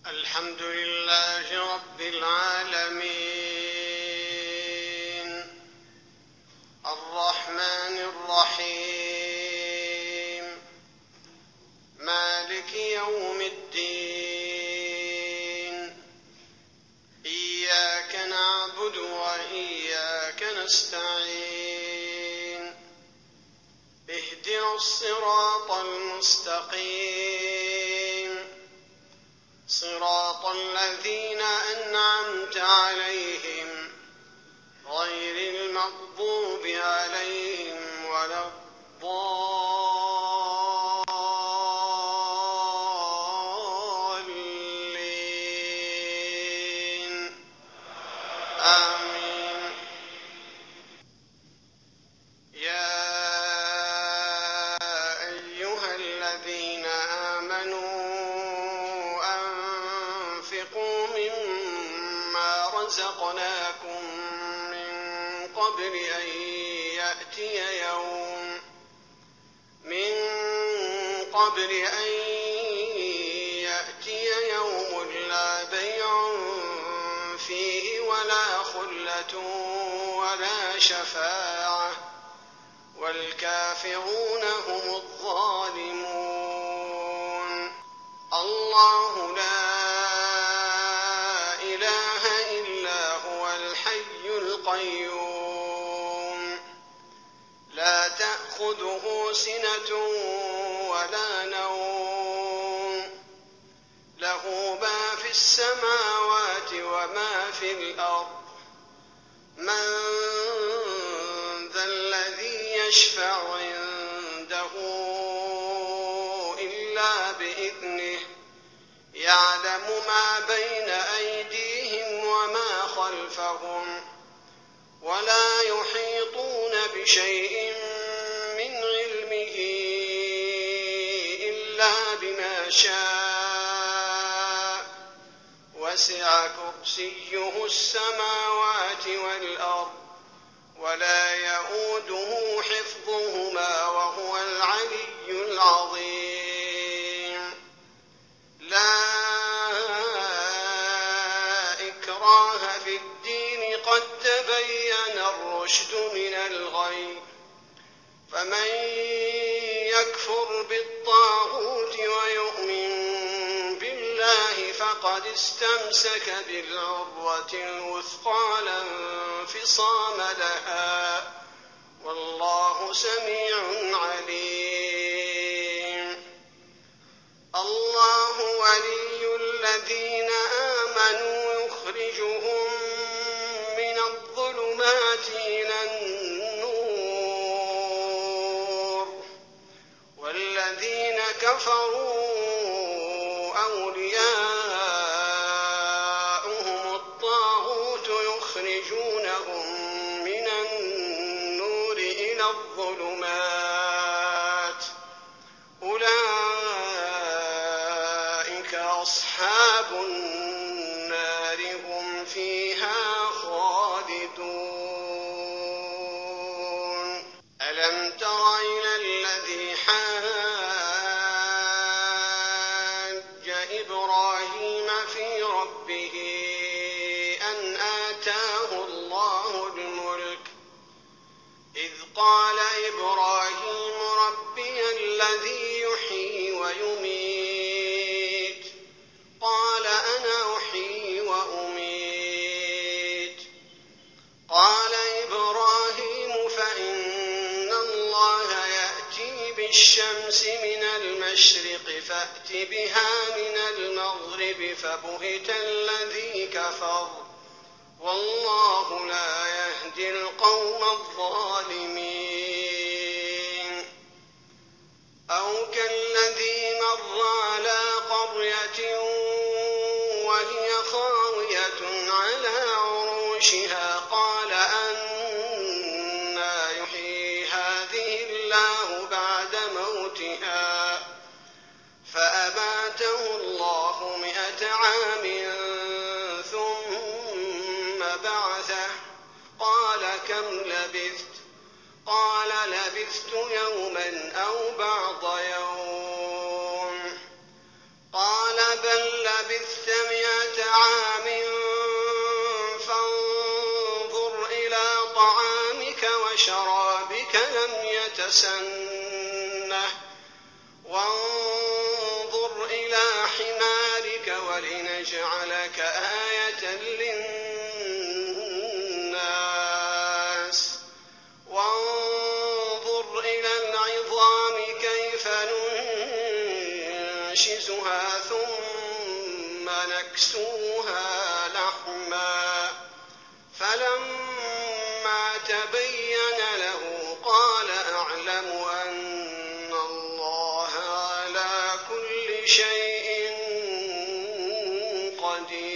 الحمد لله رب العالمين الرحمن الرحيم مالك يوم الدين إياك نعبد وإياك نستعين اهدنا الصراط المستقيم صراط الذين أنعمت عليهم غير المغضوب عليهم ولا الضالين آمين. يا أيها الذين آمنوا أنفقوا مما رزقناكم من قبل أن يأتي يوم لا بيع فيه ولا خلة ولا شفاعة والكافرون هم الظالمون. الله لا إله إلا هو الحي القيوم لا تأخذه سنة ولا نوم له ما في السماوات وما في الأرض من ذا الذي يشفع عنده إلا بإذنه يعلم ما بين أيديهم وما خلفهم ولا يحيطون بشيء من علمه إلا بما شاء وسع كرسيه السماوات والأرض ولا يئوده حفظهما وهو العلي العظيم. لا إكراه في الدين قد تبين الرشد من الغي فمن يكفر بالطاغوت ويؤمن بالله فقد استمسك بالعروة الوثقى لا انفصام لها والله سميع عليم. الله ولي الذين آمنوا يخرجهم من الظلمات إلى النور والذين كفروا أولياؤهم الطاغوت يخرجونهم من النور إلى الظلمات أولئك أصحاب النار هم فيها خالدون. ألم تر إلى الذي حاج إبراهيم في ربه أن آتاه الله الملك إذ قال إبراهيم ربي الذي يحيي ويميت قال أنا أحيي وأميت قال إبراهيم فإن الله يأتي بالشمس من المشرق فأت بها من المغرب فبهت الذي كفر والله لا يهدي القوم الظالمين. أو كالذي مر على قرية وهي خاوية على عروشها قال أنى يحيي هذه الله بعد موتها فأماته الله 100 عام ثم بعثه قال كم لبثت قال لبثت يوما أو بعض يوم قال بل لبثت لتسنه وانظر إلى حمارك ولنجعلك آية للناس وانظر إلى العظام كيف ننشزها ثم نكسوها لحما فلما تبين له قال أعلم أن الله على كل شيء قدير.